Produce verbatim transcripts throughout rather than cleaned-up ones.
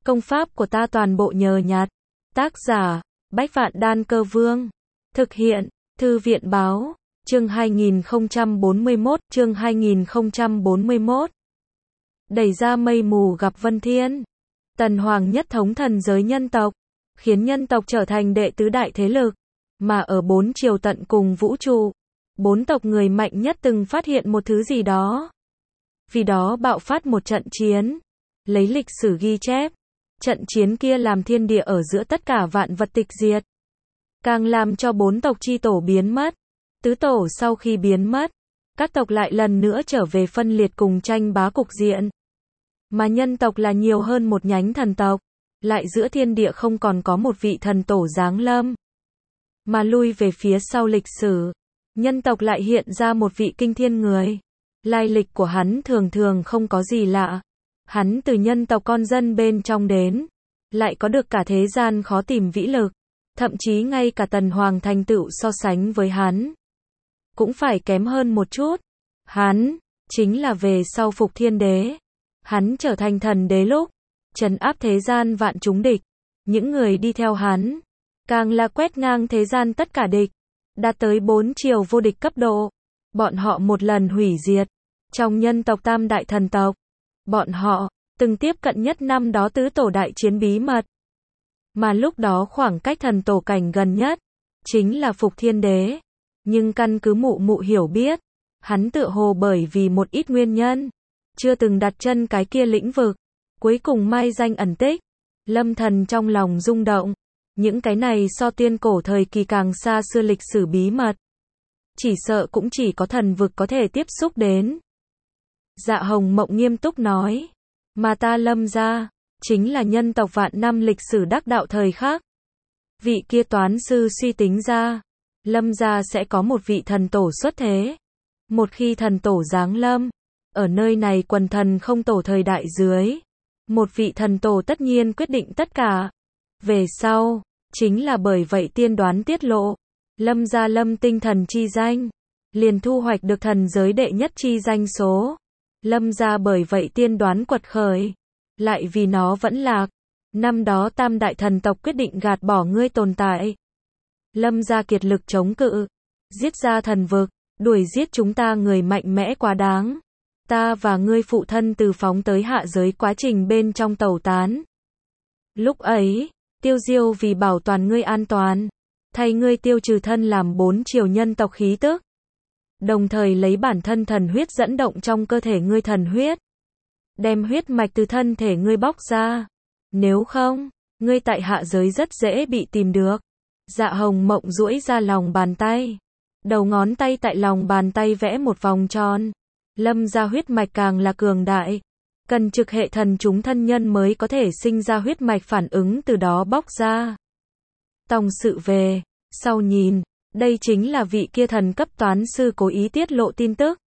Công pháp của ta toàn bộ nhờ nhặt. Tác giả, Bách Vạn Đan Cơ Vương. Thực hiện, Thư viện Báo. Chương hai nghìn không trăm bốn mươi mốt, chương hai nghìn không trăm bốn mươi mốt. Đẩy ra mây mù gặp Vân Thiên. Tần Hoàng nhất thống thần giới nhân tộc, khiến nhân tộc trở thành đệ tứ đại thế lực, mà ở bốn triều tận cùng vũ trụ, bốn tộc người mạnh nhất từng phát hiện một thứ gì đó. Vì đó bạo phát một trận chiến, lấy lịch sử ghi chép, trận chiến kia làm thiên địa ở giữa tất cả vạn vật tịch diệt, càng làm cho bốn tộc chi tổ biến mất. Tứ tổ sau khi biến mất, các tộc lại lần nữa trở về phân liệt cùng tranh bá cục diện. Mà nhân tộc là nhiều hơn một nhánh thần tộc, lại giữa thiên địa không còn có một vị thần tổ giáng lâm. Mà lui về phía sau lịch sử, nhân tộc lại hiện ra một vị kinh thiên người. Lai lịch của hắn thường thường không có gì lạ. Hắn từ nhân tộc con dân bên trong đến, lại có được cả thế gian khó tìm vĩ lực. Thậm chí ngay cả Tần Hoàng thành tựu so sánh với hắn, cũng phải kém hơn một chút. Hắn, chính là về sau Phục Thiên Đế. Hắn trở thành thần đế lúc, trấn áp thế gian vạn chúng địch. Những người đi theo hắn, càng là quét ngang thế gian tất cả địch, đạt tới bốn triều vô địch cấp độ. Bọn họ một lần hủy diệt trong nhân tộc tam đại thần tộc. Bọn họ từng tiếp cận nhất năm đó tứ tổ đại chiến bí mật. Mà lúc đó khoảng cách thần tổ cảnh gần nhất chính là Phục Thiên Đế. Nhưng căn cứ mụ mụ hiểu biết, hắn tựa hồ bởi vì một ít nguyên nhân, chưa từng đặt chân cái kia lĩnh vực, cuối cùng mai danh ẩn tích. Lâm Thần trong lòng rung động. Những cái này so tiên cổ thời kỳ càng xa xưa lịch sử bí mật, chỉ sợ cũng chỉ có thần vực có thể tiếp xúc đến. Dạ Hồng Mộng nghiêm túc nói, mà ta Lâm gia, chính là nhân tộc vạn năm lịch sử đắc đạo thời khắc. Vị kia toán sư suy tính ra, Lâm gia sẽ có một vị thần tổ xuất thế. Một khi thần tổ giáng lâm, ở nơi này quần thần không tổ thời đại dưới, một vị thần tổ tất nhiên quyết định tất cả. Về sau, chính là bởi vậy tiên đoán tiết lộ, Lâm gia Lâm tinh thần chi danh, liền thu hoạch được thần giới đệ nhất chi danh số. Lâm gia bởi vậy tiên đoán quật khởi, lại vì nó vẫn lạc. Năm đó tam đại thần tộc quyết định gạt bỏ ngươi tồn tại. Lâm gia kiệt lực chống cự, giết ra thần vực, đuổi giết chúng ta người mạnh mẽ quá đáng. Ta và ngươi phụ thân từ phóng tới hạ giới quá trình bên trong tẩu tán. Lúc ấy, Tiêu Diêu vì bảo toàn ngươi an toàn, thay ngươi tiêu trừ thân làm bốn triều nhân tộc khí tức, đồng thời lấy bản thân thần huyết dẫn động trong cơ thể ngươi thần huyết, đem huyết mạch từ thân thể ngươi bóc ra. Nếu không, ngươi tại hạ giới rất dễ bị tìm được. Dạ Hồng Mộng duỗi ra lòng bàn tay, đầu ngón tay tại lòng bàn tay vẽ một vòng tròn. Lâm gia huyết mạch càng là cường đại, cần trực hệ thần chúng thân nhân mới có thể sinh ra huyết mạch phản ứng từ đó bóc ra. Tòng sự về, sau nhìn, đây chính là vị kia thần cấp toán sư cố ý tiết lộ tin tức.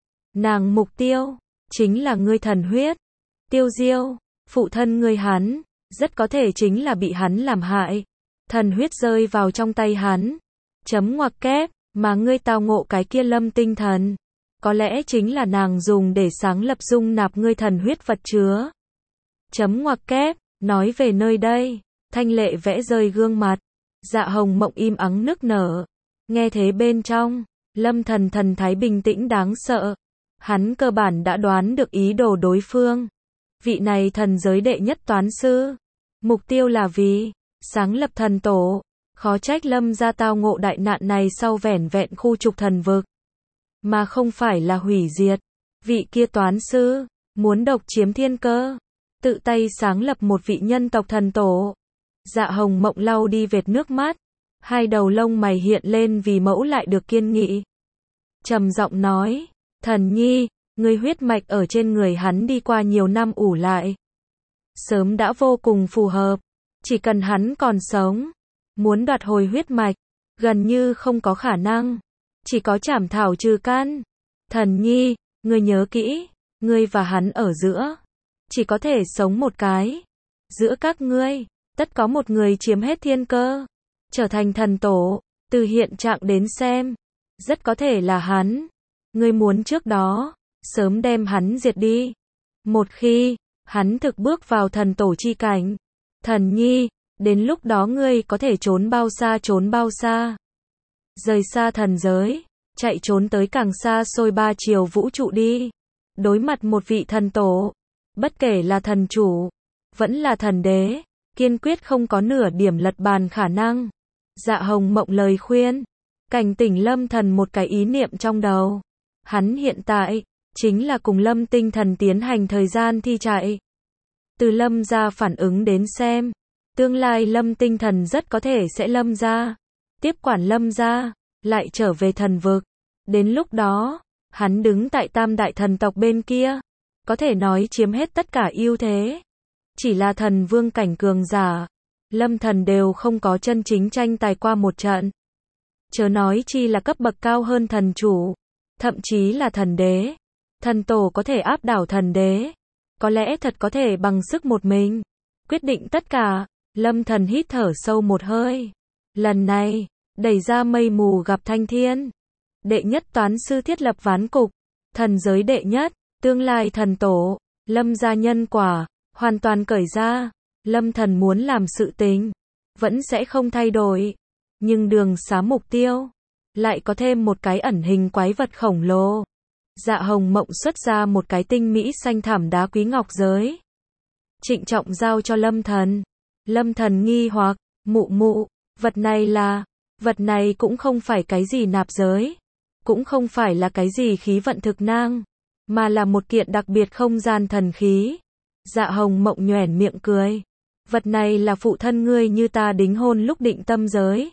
Nàng mục tiêu, chính là ngươi thần huyết. Tiêu Diêu, phụ thân ngươi hắn, rất có thể chính là bị hắn làm hại. Thần huyết rơi vào trong tay hắn. Chấm ngoặc kép, mà ngươi tao ngộ cái kia Lâm tinh thần, có lẽ chính là nàng dùng để sáng lập dung nạp ngươi thần huyết vật chứa. Chấm ngoặc kép, nói về nơi đây, Thanh Lệ vẽ rơi gương mặt. Dạ Hồng Mộng im ắng nức nở. Nghe thế bên trong, Lâm Thần thần thái bình tĩnh đáng sợ. Hắn cơ bản đã đoán được ý đồ đối phương. Vị này thần giới đệ nhất toán sư, mục tiêu là vì sáng lập thần tổ. Khó trách Lâm gia tao ngộ đại nạn này sau vẻn vẹn khu trục thần vực, mà không phải là hủy diệt. Vị kia toán sư, muốn độc chiếm thiên cơ, tự tay sáng lập một vị nhân tộc thần tổ. Dạ Hồng Mộng lau đi vệt nước mắt, hai đầu lông mày hiện lên vì mẫu lại được kiên nghị. Trầm giọng nói, thần nhi, ngươi huyết mạch ở trên người hắn đi qua nhiều năm ủ lại, sớm đã vô cùng phù hợp. Chỉ cần hắn còn sống, muốn đoạt hồi huyết mạch, gần như không có khả năng. Chỉ có chảm thảo trừ căn. Thần nhi, ngươi nhớ kỹ, ngươi và hắn ở giữa, chỉ có thể sống một cái. Giữa các ngươi, tất có một người chiếm hết thiên cơ, trở thành thần tổ. Từ hiện trạng đến xem, rất có thể là hắn. Ngươi muốn trước đó, sớm đem hắn diệt đi. Một khi, hắn thực bước vào thần tổ chi cảnh. Thần nhi, đến lúc đó ngươi có thể trốn bao xa trốn bao xa. Rời xa thần giới, chạy trốn tới càng xa xôi ba chiều vũ trụ đi. Đối mặt một vị thần tổ, bất kể là thần chủ, vẫn là thần đế, kiên quyết không có nửa điểm lật bàn khả năng. Dạ Hồng Mộng lời khuyên, cảnh tỉnh Lâm Thần một cái ý niệm trong đầu. Hắn hiện tại, chính là cùng Lâm Tinh Thần tiến hành thời gian thi chạy. Từ Lâm gia phản ứng đến xem, tương lai Lâm Tinh Thần rất có thể sẽ Lâm gia, tiếp quản Lâm gia, lại trở về thần vực. Đến lúc đó, hắn đứng tại tam đại thần tộc bên kia, có thể nói chiếm hết tất cả ưu thế. Chỉ là thần vương cảnh cường giả, Lâm Thần đều không có chân chính tranh tài qua một trận. Chớ nói chi là cấp bậc cao hơn thần chủ, thậm chí là thần đế. Thần tổ có thể áp đảo thần đế, có lẽ thật có thể bằng sức một mình quyết định tất cả. Lâm Thần hít thở sâu một hơi. Lần này, đẩy ra mây mù gặp thanh thiên. Đệ nhất toán sư thiết lập ván cục, thần giới đệ nhất, tương lai thần tổ, Lâm gia nhân quả, hoàn toàn cởi ra. Lâm Thần muốn làm sự tình, vẫn sẽ không thay đổi. Nhưng đường xá mục tiêu, lại có thêm một cái ẩn hình quái vật khổng lồ. Dạ Hồng Mộng xuất ra một cái tinh mỹ xanh thảm đá quý ngọc giới. Trịnh trọng giao cho Lâm Thần. Lâm Thần nghi hoặc, mụ mụ, vật này là, vật này cũng không phải cái gì nạp giới, cũng không phải là cái gì khí vận thực nang, mà là một kiện đặc biệt không gian thần khí. Dạ Hồng Mộng nhoẻn miệng cười. Vật này là phụ thân ngươi như ta đính hôn lúc định tâm giới.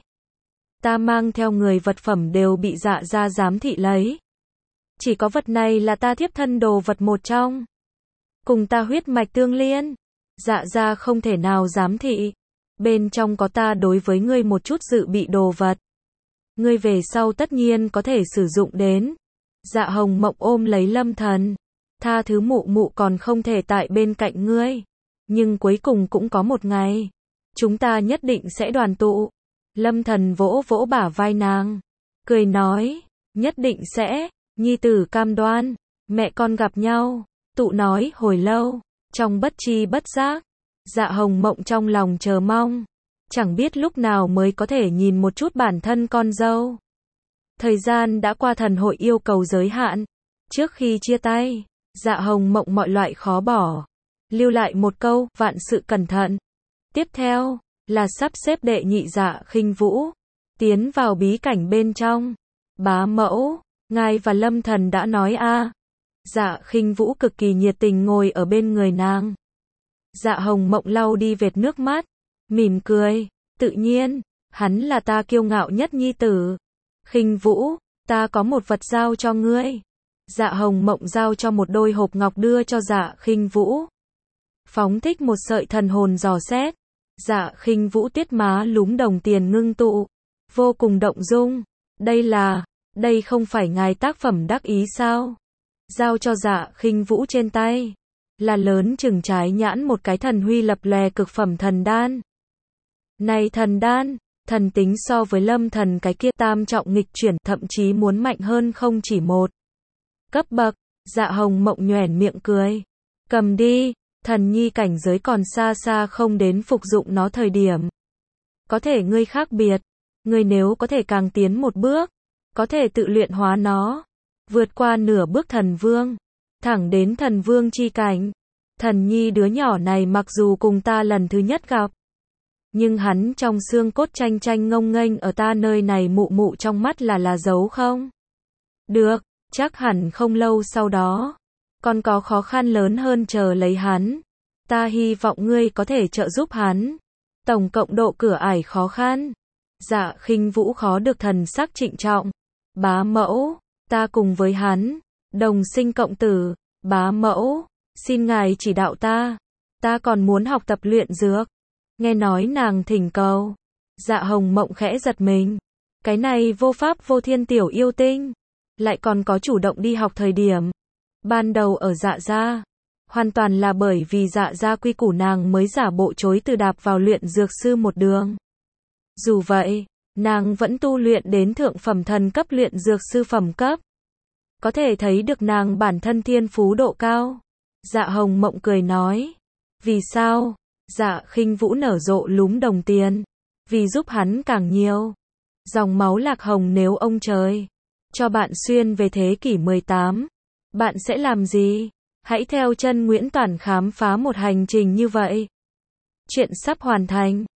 Ta mang theo người vật phẩm đều bị dạ gia giám thị lấy. Chỉ có vật này là ta thiếp thân đồ vật một trong. Cùng ta huyết mạch tương liên. Dạ gia không thể nào giám thị. Bên trong có ta đối với ngươi một chút dự bị đồ vật. Ngươi về sau tất nhiên có thể sử dụng đến. Dạ Hồng Mộng ôm lấy Lâm Thần. Tha thứ mụ mụ còn không thể tại bên cạnh ngươi. Nhưng cuối cùng cũng có một ngày. Chúng ta nhất định sẽ đoàn tụ. Lâm Thần vỗ vỗ bả vai nàng. Cười nói. Nhất định sẽ. Nhi tử cam đoan. Mẹ con gặp nhau. Tụ nói hồi lâu. Trong bất chi bất giác. Dạ Hồng Mộng trong lòng chờ mong. Chẳng biết lúc nào mới có thể nhìn một chút bản thân con dâu. Thời gian đã qua thần hội yêu cầu giới hạn. Trước khi chia tay, Dạ Hồng Mộng mọi loại khó bỏ. Lưu lại một câu, vạn sự cẩn thận. Tiếp theo, là sắp xếp đệ nhị Dạ Khinh Vũ. Tiến vào bí cảnh bên trong. Bá mẫu, ngài và Lâm Thần đã nói a. À. Dạ Khinh Vũ cực kỳ nhiệt tình ngồi ở bên người nàng. Dạ Hồng Mộng lau đi vệt nước mắt. Mỉm cười, tự nhiên, hắn là ta kiêu ngạo nhất nhi tử. Khinh Vũ, ta có một vật giao cho ngươi. Dạ Hồng Mộng giao cho một đôi hộp ngọc đưa cho Dạ Khinh Vũ. Phóng thích một sợi thần hồn dò xét. Dạ Khinh Vũ tiết má lúm đồng tiền ngưng tụ. Vô cùng động dung. Đây là, đây không phải ngài tác phẩm đắc ý sao? Giao cho Dạ Khinh Vũ trên tay. Là lớn chừng trái nhãn một cái thần huy lập lòe cực phẩm thần đan. Này thần đan, thần tính so với Lâm Thần cái kia tam trọng nghịch chuyển thậm chí muốn mạnh hơn không chỉ một cấp bậc. Dạ Hồng Mộng nhoẻn miệng cười. Cầm đi, thần nhi cảnh giới còn xa xa không đến phục dụng nó thời điểm. Có thể ngươi khác biệt, ngươi nếu có thể càng tiến một bước, có thể tự luyện hóa nó, vượt qua nửa bước thần vương, thẳng đến thần vương chi cảnh. Thần nhi đứa nhỏ này mặc dù cùng ta lần thứ nhất gặp, nhưng hắn trong xương cốt tranh tranh ngông nghênh ở ta nơi này mụ mụ trong mắt là là giấu không? Được, chắc hẳn không lâu sau đó, còn có khó khăn lớn hơn chờ lấy hắn. Ta hy vọng ngươi có thể trợ giúp hắn. Tổng cộng độ cửa ải khó khăn. Dạ Khinh Vũ khó được thần sắc trịnh trọng. Bá mẫu, ta cùng với hắn, đồng sinh cộng tử. Bá mẫu, xin ngài chỉ đạo ta. Ta còn muốn học tập luyện dược. Nghe nói nàng thỉnh cầu. Dạ Hồng Mộng khẽ giật mình. Cái này vô pháp vô thiên tiểu yêu tinh. Lại còn có chủ động đi học thời điểm. Ban đầu ở Dạ gia. Hoàn toàn là bởi vì Dạ gia quy củ nàng mới giả bộ chối từ đạp vào luyện dược sư một đường. Dù vậy, nàng vẫn tu luyện đến thượng phẩm thần cấp luyện dược sư phẩm cấp. Có thể thấy được nàng bản thân thiên phú độ cao. Dạ Hồng Mộng cười nói. Vì sao? Dạ Khinh Vũ nở rộ lúm đồng tiền. Vì giúp hắn càng nhiều. Dòng máu Lạc Hồng, nếu ông trời cho bạn xuyên về thế kỷ mười tám, bạn sẽ làm gì? Hãy theo chân Nguyễn Toản khám phá một hành trình như vậy. Chuyện sắp hoàn thành.